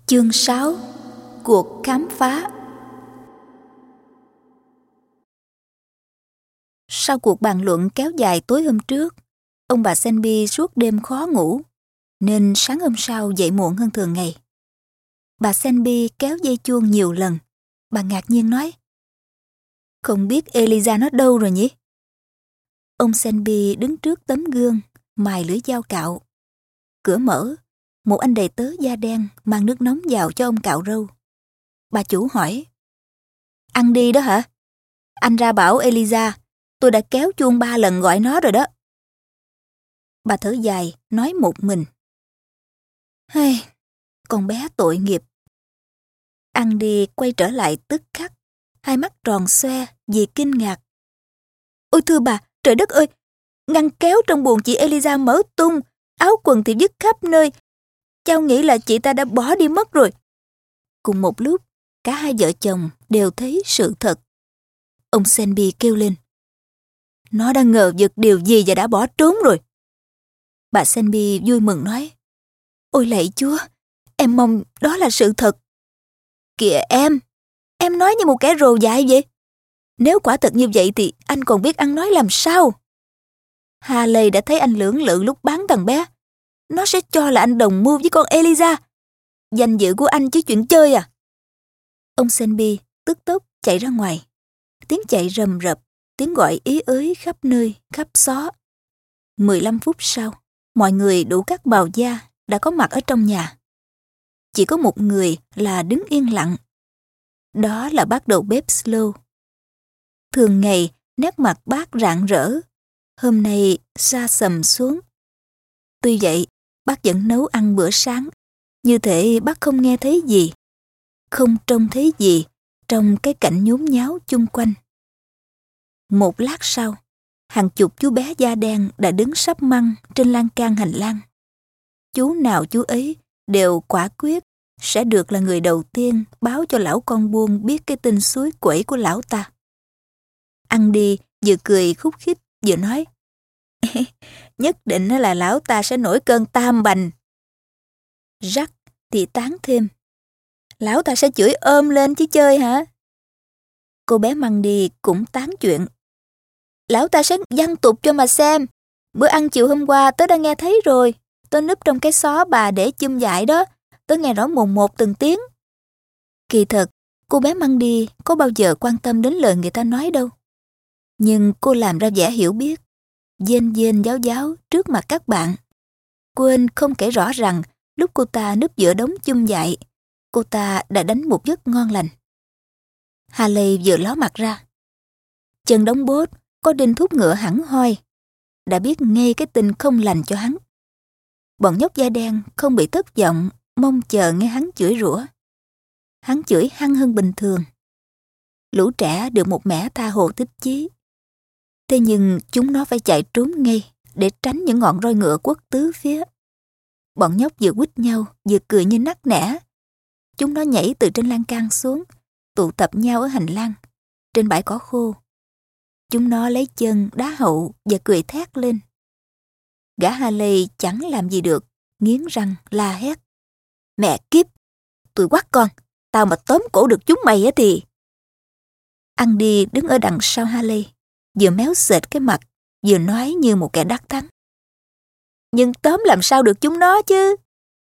Chương 6: Cuộc khám phá. Sau cuộc bàn luận kéo dài tối hôm trước, ông bà Selby suốt đêm khó ngủ, nên sáng hôm sau dậy muộn hơn thường ngày. Bà Selby kéo dây chuông nhiều lần. Bà ngạc nhiên nói: "Không biết Eliza nó đâu rồi nhỉ?" Ông Selby đứng trước tấm gương, mài lưỡi dao cạo. Cửa mở, một anh đầy tớ da đen mang nước nóng vào cho ông cạo râu. Bà chủ hỏi: "Ăn đi đó hả? Anh ra bảo Eliza, tôi đã kéo chuông 3 lần gọi nó rồi đó." Bà thở dài, nói một mình: "Hây, con bé tội nghiệp." Andy quay trở lại tức khắc, hai mắt tròn xoe vì kinh ngạc. "Ôi thưa bà, trời đất ơi! Ngăn kéo trong buồng chị Eliza mở tung, áo quần thì vứt khắp nơi. Cháu nghĩ là chị ta đã bỏ đi mất rồi." Cùng một lúc, cả hai vợ chồng đều thấy sự thật. Ông Selby kêu lên: "Nó đang ngờ vực điều gì và đã bỏ trốn rồi." Bà Selby vui mừng nói: "Ôi lạy Chúa, em mong đó là sự thật." "Kìa em nói như một kẻ rồ dại vậy. Nếu quả thật như vậy thì anh còn biết ăn nói làm sao? Harley đã thấy anh lưỡng lự lúc bán thằng bé. Nó sẽ cho là anh đồng mưu với con Eliza. Danh dự của anh chứ chuyện chơi à?" Ông Selby tức tốc chạy ra ngoài. Tiếng chạy rầm rập, tiếng gọi ý ới khắp nơi, khắp xó. 15 phút sau, mọi người đủ các bào da đã có mặt ở trong nhà. Chỉ có một người là đứng yên lặng. Đó là bác đầu bếp Slow. Thường ngày, nét mặt bác rạng rỡ. Hôm nay sa sầm xuống. Tuy vậy, bác vẫn nấu ăn bữa sáng. Như thể bác không nghe thấy gì, không trông thấy gì trong cái cảnh nhốn nháo chung quanh. Một lát sau, hàng chục chú bé da đen đã đứng sắp măng trên lan can hành lang. Chú nào chú ấy đều quả quyết sẽ được là người đầu tiên báo cho lão con buôn biết cái tin suối quẩy của lão ta. Andy vừa cười khúc khích vừa nói: "Nhất định là lão ta sẽ nổi cơn tam bành." Jack thì tán thêm: "Lão ta sẽ chửi ôm lên chứ chơi hả?" Cô bé Mandy cũng tán chuyện: "Lão ta sẽ văng tục cho mà xem. Bữa ăn chiều hôm qua tớ đã nghe thấy rồi. Tớ núp trong cái xó bà để chum vải đó. Tớ nghe rõ mồn một từng tiếng." Kỳ thật, cô bé Mandy có bao giờ quan tâm đến lời người ta nói đâu. Nhưng cô làm ra vẻ hiểu biết, dên dên giáo giáo trước mặt các bạn. Quên không kể rõ rằng lúc cô ta núp giữa đống chum vải, cô ta đã đánh một giấc ngon lành. Harley vừa ló mặt ra. Chân đống bốt có đinh thúc ngựa hẳn hoi, đã biết ngay cái tin không lành cho hắn. Bọn nhóc da đen không bị thất vọng, mong chờ nghe hắn chửi rủa. Hắn chửi hăng hơn bình thường. Lũ trẻ được một mẻ tha hồ thích chí. Thế nhưng chúng nó phải chạy trốn ngay để tránh những ngọn roi ngựa quất tứ phía. Bọn nhóc vừa quýt nhau vừa cười như nắc nẻ. Chúng nó nhảy từ trên lan can xuống, tụ tập nhau ở hành lang, trên bãi cỏ khô. Chúng nó lấy chân đá hậu và cười thét lên. Gã Harley chẳng làm gì được, nghiến răng la hét: "Mẹ kiếp, tụi quắt con, tao mà tóm cổ được chúng mày á thì..." Andy đứng ở đằng sau Harley, vừa méo sệt cái mặt, vừa nói như một kẻ đắc thắng: "Nhưng tóm làm sao được chúng nó chứ?"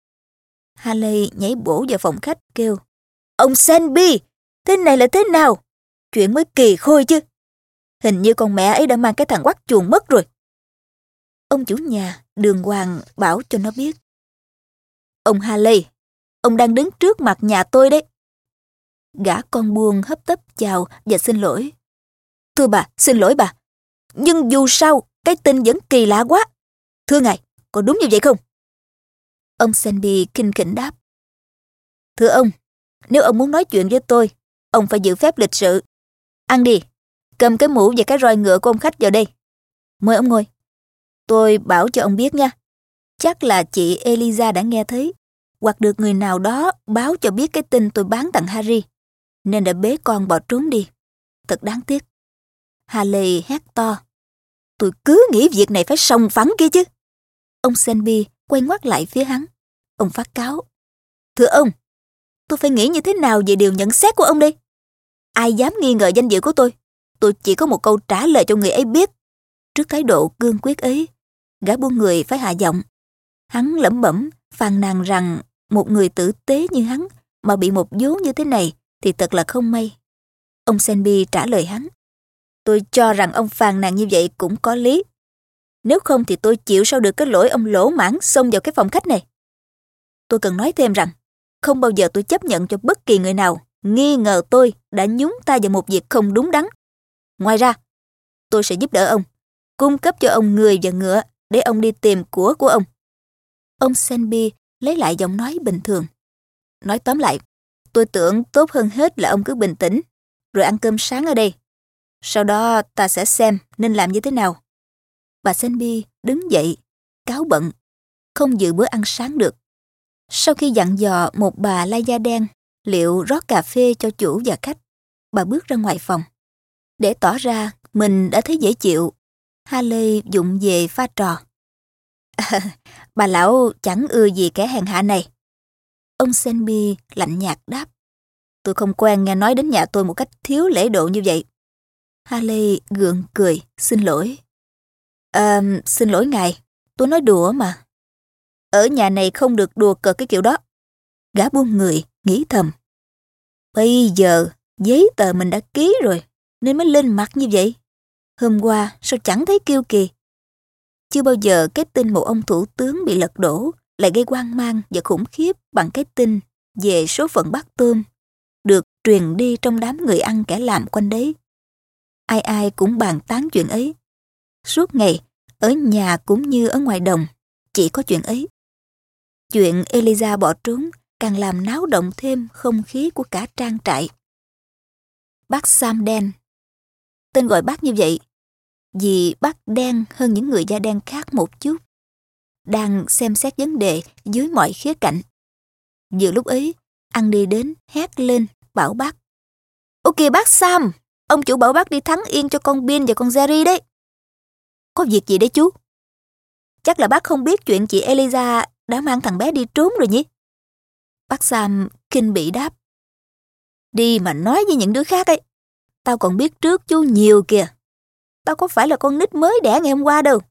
Harley nhảy bổ vào phòng khách kêu: "Ông Selby, thế này là thế nào? Chuyện mới kỳ khôi chứ. Hình như con mẹ ấy đã mang cái thằng quắt chuồng mất rồi." Ông chủ nhà đường hoàng bảo cho nó biết: "Ông Harley, ông đang đứng trước mặt nhà tôi đấy." Gã con buôn hấp tấp chào và xin lỗi: "Thưa bà, xin lỗi bà. Nhưng dù sao, cái tin vẫn kỳ lạ quá. Thưa ngài, có đúng như vậy không?" Ông Selby khinh khỉnh đáp: "Thưa ông, nếu ông muốn nói chuyện với tôi, ông phải giữ phép lịch sự. Andy, cầm cái mũ và cái roi ngựa của ông khách vào đây. Mời ông ngồi. Tôi bảo cho ông biết nha. Chắc là chị Eliza đã nghe thấy, hoặc được người nào đó báo cho biết cái tin tôi bán thằng Harry, nên đã bế con bỏ trốn đi. Thật đáng tiếc." Harley hét to: "Tôi cứ nghĩ việc này phải sòng phẳng kia chứ." Ông Selby quay ngoắt lại phía hắn. Ông phát cáo: "Thưa ông, tôi phải nghĩ như thế nào về điều nhận xét của ông đây? Ai dám nghi ngờ danh dự của tôi chỉ có một câu trả lời cho người ấy biết. Trước thái độ cương quyết ấy, gã buôn người phải hạ giọng. Hắn lẩm bẩm, phàn nàn rằng một người tử tế như hắn mà bị một vố như thế này thì thật là không may. Ông Selby trả lời hắn. Tôi cho rằng ông phàn nàn như vậy cũng có lý. Nếu không thì tôi chịu sao được cái lỗi ông lỗ mãng xông vào cái phòng khách này. Tôi cần nói thêm rằng, không bao giờ tôi chấp nhận cho bất kỳ người nào nghi ngờ tôi đã nhúng tay vào một việc không đúng đắn. Ngoài ra, tôi sẽ giúp đỡ ông, cung cấp cho ông người và ngựa để ông đi tìm của ông. Ông Selby lấy lại giọng nói bình thường. Nói tóm lại, tôi tưởng tốt hơn hết là ông cứ bình tĩnh, rồi ăn cơm sáng ở đây. Sau đó ta sẽ xem nên làm như thế nào. Bà Selby đứng dậy, cáu bận, không dự bữa ăn sáng được. Sau khi dặn dò một bà lai da đen liệu rót cà phê cho chủ và khách, bà bước ra ngoài phòng. Để tỏ ra mình đã thấy dễ chịu, Haley vụng về pha trò. Bà lão chẳng ưa gì kẻ hèn hạ này. Ông Selby lạnh nhạt đáp. Tôi không quen nghe nói đến nhà tôi một cách thiếu lễ độ như vậy. Haley gượng cười, xin lỗi. Xin lỗi ngài, tôi nói đùa mà. Ở nhà này không được đùa cợt cái kiểu đó. Gã buôn người nghĩ thầm. Bây giờ giấy tờ mình đã ký rồi nên mới lên mặt như vậy. Hôm qua sao chẳng thấy kiêu kỳ. Chưa bao giờ cái tin một ông thủ tướng bị lật đổ lại gây hoang mang và khủng khiếp bằng cái tin về số phận bát tôm được truyền đi trong đám người ăn kẻ làm quanh đấy. Ai ai cũng bàn tán chuyện ấy. Suốt ngày, ở nhà cũng như ở ngoài đồng, chỉ có chuyện ấy. Chuyện Eliza bỏ trốn càng làm náo động thêm không khí của cả trang trại. Bác Sam đen. Tên gọi bác như vậy vì bác đen hơn những người da đen khác một chút. Đang xem xét vấn đề dưới mọi khía cạnh. Vừa lúc ấy, Andy đến hét lên bảo bác. Ok bác Sam, ông chủ bảo bác đi thắng yên cho con Bin và con Jerry đấy. Có việc gì đấy chú? Chắc là bác không biết chuyện chị Eliza đã mang thằng bé đi trốn rồi nhỉ? Bác Sam kinh bỉ đáp. Đi mà nói với những đứa khác ấy. Tao còn biết trước chú nhiều kìa. Tao có phải là con nít mới đẻ ngày hôm qua đâu.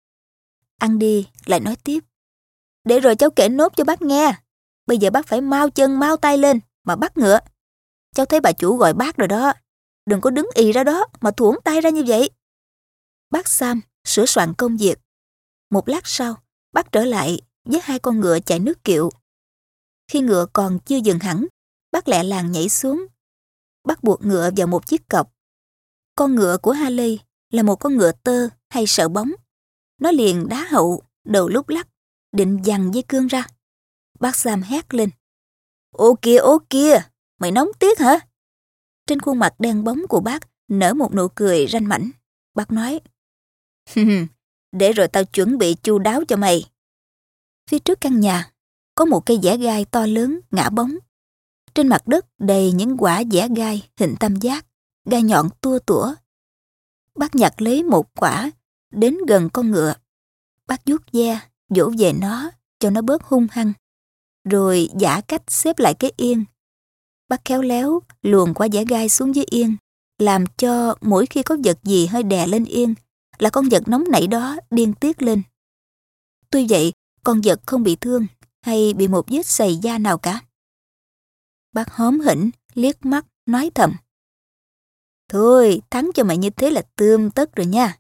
Andy lại nói tiếp. Để rồi cháu kể nốt cho bác nghe. Bây giờ bác phải mau chân mau tay lên mà bắt ngựa. Cháu thấy bà chủ gọi bác rồi đó. Đừng có đứng ì ra đó mà thuỗng tay ra như vậy. Bác Sam sửa soạn công việc. Một lát sau, bác trở lại với 2 con ngựa chạy nước kiệu. Khi ngựa còn chưa dừng hẳn, bác lẹ làng nhảy xuống. Bác buộc ngựa vào một chiếc cọc. Con ngựa của Haley là một con ngựa tơ hay sợ bóng. Nó liền đá hậu, đầu lúc lắc, định giằng dây cương ra. Bác Sam hét lên. Ô kìa, mày nóng tiếc hả? Trên khuôn mặt đen bóng của bác nở một nụ cười ranh mãnh. Bác nói. Để rồi tao chuẩn bị chu đáo cho mày. Phía trước căn nhà có một cây giã gai to lớn ngã bóng. Trên mặt đất đầy những quả giã gai hình tam giác, gai nhọn tua tủa. Bác nhặt lấy một quả, đến gần con ngựa. Bác vuốt ve, vỗ về nó cho nó bớt hung hăng. Rồi giả cách xếp lại cái yên. Bác khéo léo luồn quả giã gai xuống dưới yên, làm cho mỗi khi có vật gì hơi đè lên yên là con vật nóng nảy đó điên tiết lên. Tuy vậy, con vật không bị thương hay bị một vết sầy da nào cả. Bác hóm hỉnh, liếc mắt, nói thầm. Thôi, thắng cho mày như thế là tươm tất rồi nha.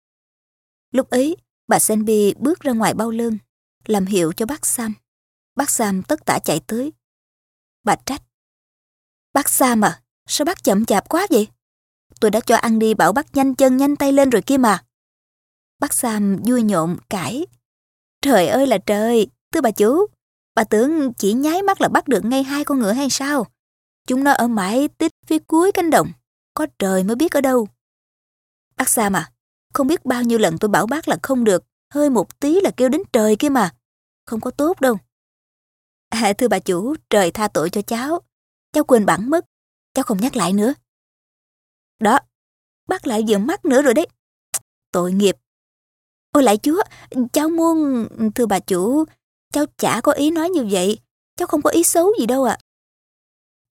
Lúc ấy, bà Selby bước ra ngoài bao lơn, làm hiệu cho bác Sam. Bác Sam tất tả chạy tới. Bà trách. Bác Sam à, sao bác chậm chạp quá vậy? Tôi đã cho Andy bảo bác nhanh chân nhanh tay lên rồi kia mà. Bác Sam vui nhộn cãi. Trời ơi là trời, thưa bà chủ, bà tưởng chỉ nháy mắt là bắt được ngay 2 con ngựa hay sao? Chúng nó ở mãi tít phía cuối cánh đồng, có trời mới biết ở đâu. Bác Sam à, không biết bao nhiêu lần tôi bảo bác là không được, hơi một tí là kêu đến trời kia mà. Không có tốt đâu. Thưa bà chủ, trời tha tội cho cháu. Cháu quên bẵng mất, cháu không nhắc lại nữa. Đó, bác lại vừa mắc nữa rồi đấy. Tội nghiệp. Ôi lạy Chúa, cháu muốn... Thưa bà chủ, cháu chả có ý nói như vậy. Cháu không có ý xấu gì đâu ạ.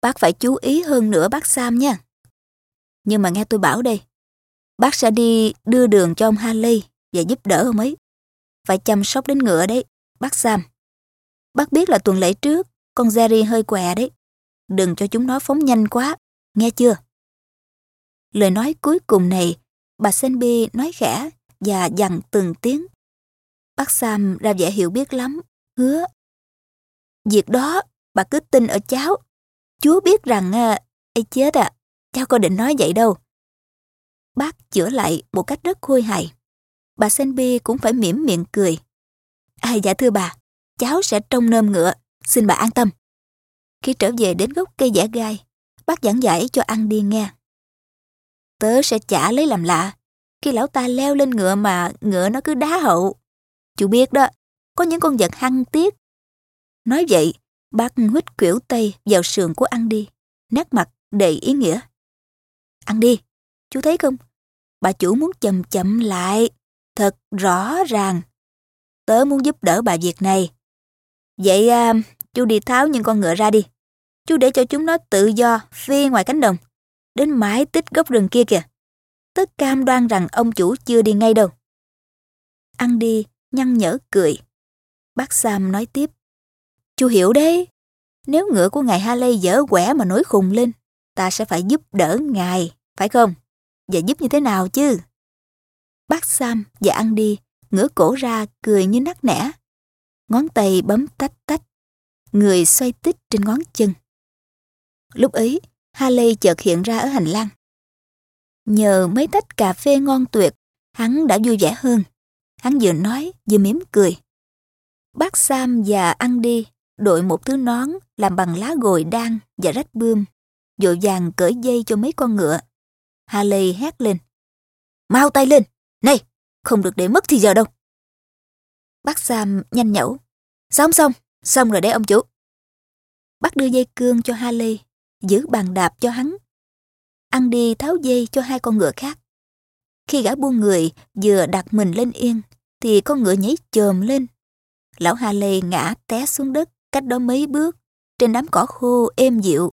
Bác phải chú ý hơn nữa bác Sam nha. Nhưng mà nghe tôi bảo đây, bác sẽ đi đưa đường cho ông Haley và giúp đỡ ông ấy. Phải chăm sóc đến ngựa đấy, bác Sam. Bác biết là tuần lễ trước, con Jerry hơi què đấy. Đừng cho chúng nó phóng nhanh quá, nghe chưa? Lời nói cuối cùng này, bà Selby nói khẽ và dằn từng tiếng. Bác Sam ra vẻ hiểu biết lắm, hứa. Việc đó, bà cứ tin ở cháu. Chúa biết rằng, ê chết à, cháu có định nói vậy đâu. Bác chữa lại một cách rất khôi hài. Bà Selby cũng phải mỉm miệng cười. Dạ thưa bà, cháu sẽ trông nom ngựa, xin bà an tâm. Khi trở về đến gốc cây dẻ gai, bác giảng giải cho Andy nghe. Tớ sẽ chả lấy làm lạ khi lão ta leo lên ngựa mà ngựa nó cứ đá hậu. Chú biết đó, có những con vật hăng tiếc. Nói vậy, bác huýt khuỷu tay vào sườn của Andy, nét mặt đầy ý nghĩa. Andy, chú thấy không? Bà chủ muốn chậm chậm lại, thật rõ ràng. Tớ muốn giúp đỡ bà việc này. Vậy chú đi tháo những con ngựa ra đi. Chú để cho chúng nó tự do phi ngoài cánh đồng, đến mãi tít gốc rừng kia kìa. Tớ cam đoan rằng ông chủ chưa đi ngay đâu. Andy nhăn nhở cười. Bác Sam nói tiếp. Chú hiểu đấy, nếu ngựa của ngài Haley dở quẻ mà nổi khùng lên, ta sẽ phải giúp đỡ ngài, phải không? Và giúp như thế nào chứ? Bác Sam và Andy ngửa cổ ra cười như nắc nẻ. Ngón tay bấm tách tách, người xoay tít trên ngón chân. Lúc ấy, Haley chợt hiện ra ở hành lang. Nhờ mấy tách cà phê ngon tuyệt, hắn đã vui vẻ hơn. Hắn vừa nói vừa mỉm cười. Bác Sam và Andy đội một thứ nón làm bằng lá gồi đan và rách bươm, vội vàng cởi dây cho mấy con ngựa. Haley hét lên. Mau tay lên! Này, không được để mất thì giờ đâu. Bác Sam nhanh nhẩu. Xong rồi đấy ông chủ. Bác đưa dây cương cho Haley, giữ bàn đạp cho hắn. Andy tháo dây cho hai con ngựa khác. Khi gã buông người vừa đặt mình lên yên, thì con ngựa nhảy chồm lên. Lão Haley ngã té xuống đất cách đó mấy bước, trên đám cỏ khô êm dịu.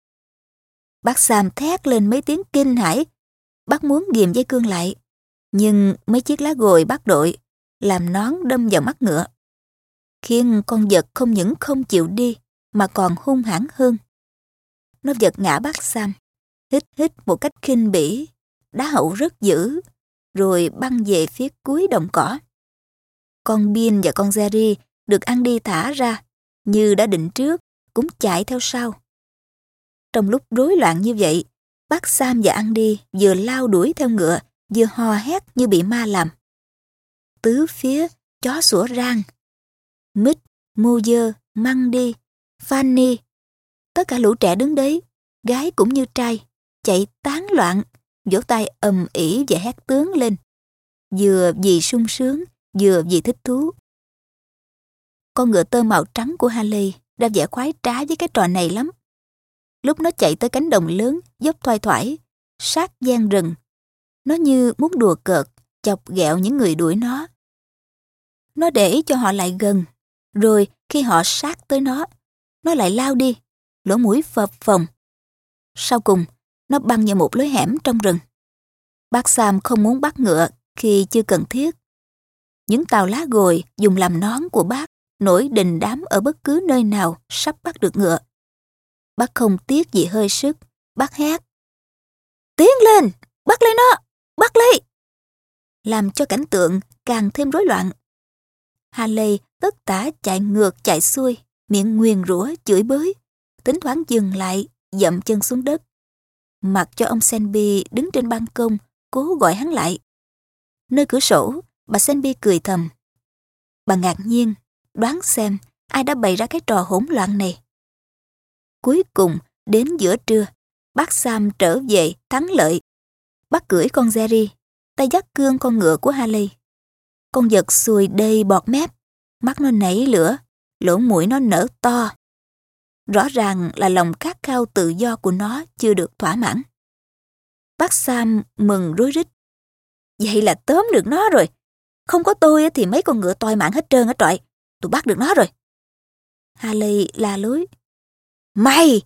Bác Sam thét lên mấy tiếng kinh hãi. Bác muốn ghìm dây cương lại, nhưng mấy chiếc lá gồi bác đội làm nón đâm vào mắt ngựa, khiến con vật không những không chịu đi mà còn hung hãn hơn. Nó giật ngã bác Sam, hít một cách khinh bỉ, đá hậu rất dữ, rồi băng về phía cuối đồng cỏ. Con Bean và con Jerry được Andy thả ra, như đã định trước, cũng chạy theo sau. Trong lúc rối loạn như vậy, bác Sam và Andy vừa lao đuổi theo ngựa, vừa hò hét như bị ma làm. Tứ phía chó sủa rang. Mick, Moser, Mandy, Fanny, tất cả lũ trẻ đứng đấy, gái cũng như trai, chạy tán loạn, vỗ tay ầm ĩ và hét tướng lên, vừa vì sung sướng, vừa vì thích thú. Con ngựa tơ màu trắng của Haley đã vẻ khoái trá với cái trò này lắm. Lúc nó chạy tới cánh đồng lớn, dốc thoai thoải, sát gian rừng, nó như muốn đùa cợt, chọc ghẹo những người đuổi nó. Nó để cho họ lại gần, rồi khi họ sát tới nó lại lao đi, lỗ mũi phập phồng. Sau cùng, nó băng vào một lối hẻm trong rừng. Bác Sam không muốn bắt ngựa khi chưa cần thiết. Những tàu lá gồi dùng làm nón của bác nổi đình đám ở bất cứ nơi nào sắp bắt được ngựa. Bác không tiếc gì hơi sức, bác hét. Tiến lên, bắt lấy nó, bắt lấy! Làm cho cảnh tượng càng thêm rối loạn. Haley tất tả chạy ngược chạy xuôi, miệng nguyền rủa chửi bới, thỉnh thoảng dừng lại, dậm chân xuống đất. Mặc cho ông Selby đứng trên ban công, cố gọi hắn lại. Nơi cửa sổ, bà Selby cười thầm. Bà ngạc nhiên, đoán xem ai đã bày ra cái trò hỗn loạn này. Cuối cùng, đến giữa trưa, bác Sam trở về thắng lợi. Bác cưỡi con Jerry, tay dắt cương con ngựa của Haley. Con vật sùi đầy bọt mép, mắt nó nảy lửa, lỗ mũi nó nở to. Rõ ràng là lòng khát khao tự do của nó chưa được thỏa mãn. Bác Sam mừng rối rít. Vậy là tóm được nó rồi. Không có tôi thì mấy con ngựa toi mạng hết trơn á trọi. Tôi bắt được nó rồi. Haley la lối. Mày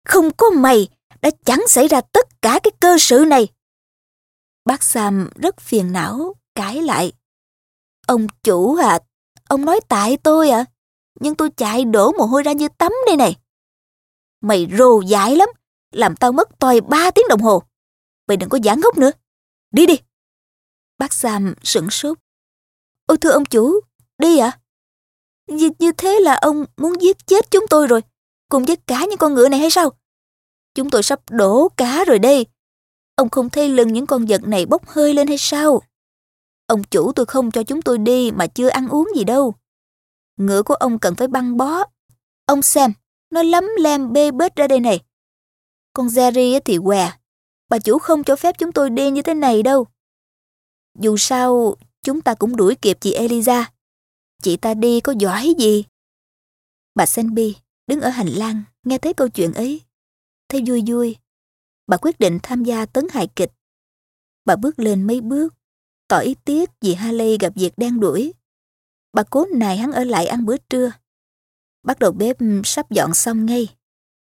Không có mày đã chẳng xảy ra tất cả cái cơ sự này. Bác Sam rất phiền não, cãi lại. Ông chủ à, ông nói tại tôi à, nhưng tôi chạy đổ mồ hôi ra như tắm đây này. Mày rồ dại lắm, làm tao mất toài 3 tiếng đồng hồ. Mày đừng có giả ngốc nữa. Đi đi. Bác Sam sửng sốt. Ôi thưa ông chủ, đi ạ? Như thế là ông muốn giết chết chúng tôi rồi, cùng với cả những con ngựa này hay sao? Chúng tôi sắp đổ cả rồi đây. Ông không thấy lưng những con vật này bốc hơi lên hay sao? Ông chủ tôi không cho chúng tôi đi mà chưa ăn uống gì đâu. Ngựa của ông cần phải băng bó. Ông xem, nó lấm lem bê bết ra đây này. Con Jerry thì què. Bà chủ không cho phép chúng tôi đi như thế này đâu. Dù sao, chúng ta cũng đuổi kịp chị Eliza. Chị ta đi có giỏi gì? Bà Selby đứng ở hành lang nghe thấy câu chuyện ấy. Thấy vui vui, bà quyết định tham gia tấn hài kịch. Bà bước lên mấy bước, tỏ ý tiếc vì Haley gặp việc đen đuổi. Bà cố nài hắn ở lại ăn bữa trưa. Bắt đầu bếp sắp dọn xong ngay.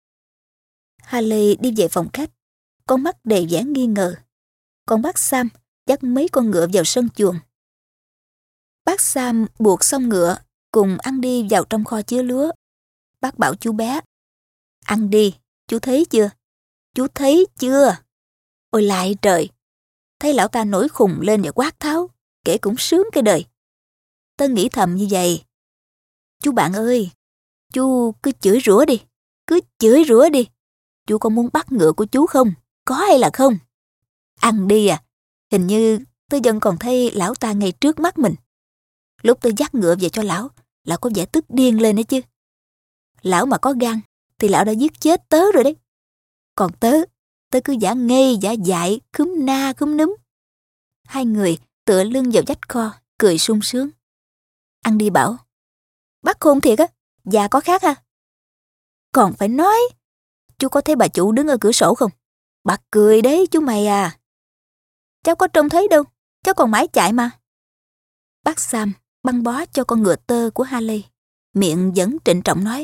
Haley đi về phòng khách, con mắt đầy vẻ nghi ngờ. Còn bác Sam dắt mấy con ngựa vào sân chuồng. Bác Sam buộc xong ngựa, cùng ăn đi vào trong kho chứa lúa. Bác bảo chú bé, ăn đi, chú thấy chưa? Chú thấy chưa? Ôi lại trời! Thấy lão ta nổi khùng lên và quát tháo, kể cũng sướng cái đời. Tớ nghĩ thầm như vậy. Chú bạn ơi, chú cứ chửi rủa đi, cứ chửi rủa đi. Chú có muốn bắt ngựa của chú không? Có hay là không? Ăn đi à, hình như tớ vẫn còn thấy lão ta ngay trước mắt mình. Lúc tớ dắt ngựa về cho lão có vẻ tức điên lên đấy chứ. Lão mà có gan thì lão đã giết chết tớ rồi đấy. Còn tớ cứ giả ngây giả dại, khúm na khúm núm. Hai người tựa lưng vào vách kho, cười sung sướng. Ăn đi bảo, bác khôn thiệt á, già có khác ha. Còn phải nói, chú có thấy bà chủ đứng ở cửa sổ không? Bà cười đấy chú mày à. Cháu có trông thấy đâu, cháu còn mãi chạy mà. Bác Sam băng bó cho con ngựa tơ của Haley, miệng vẫn trịnh trọng nói.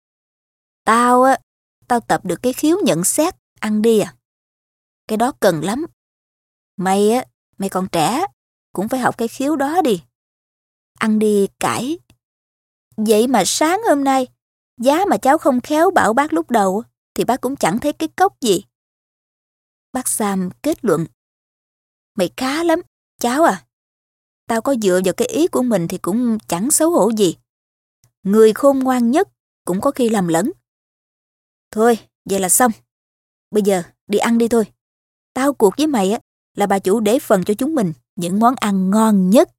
Tao tập được cái khiếu nhận xét, ăn đi à. Cái đó cần lắm. Mày còn trẻ, cũng phải học cái khiếu đó đi. Ăn đi cãi. Vậy mà sáng hôm nay, giá mà cháu không khéo bảo bác lúc đầu, thì bác cũng chẳng thấy cái cốc gì. Bác Sam kết luận. Mày khá lắm, cháu à. Tao có dựa vào cái ý của mình thì cũng chẳng xấu hổ gì. Người khôn ngoan nhất cũng có khi làm lẫn. Thôi, vậy là xong. Bây giờ đi ăn đi thôi. Tao cuộc với mày là bà chủ để phần cho chúng mình những món ăn ngon nhất.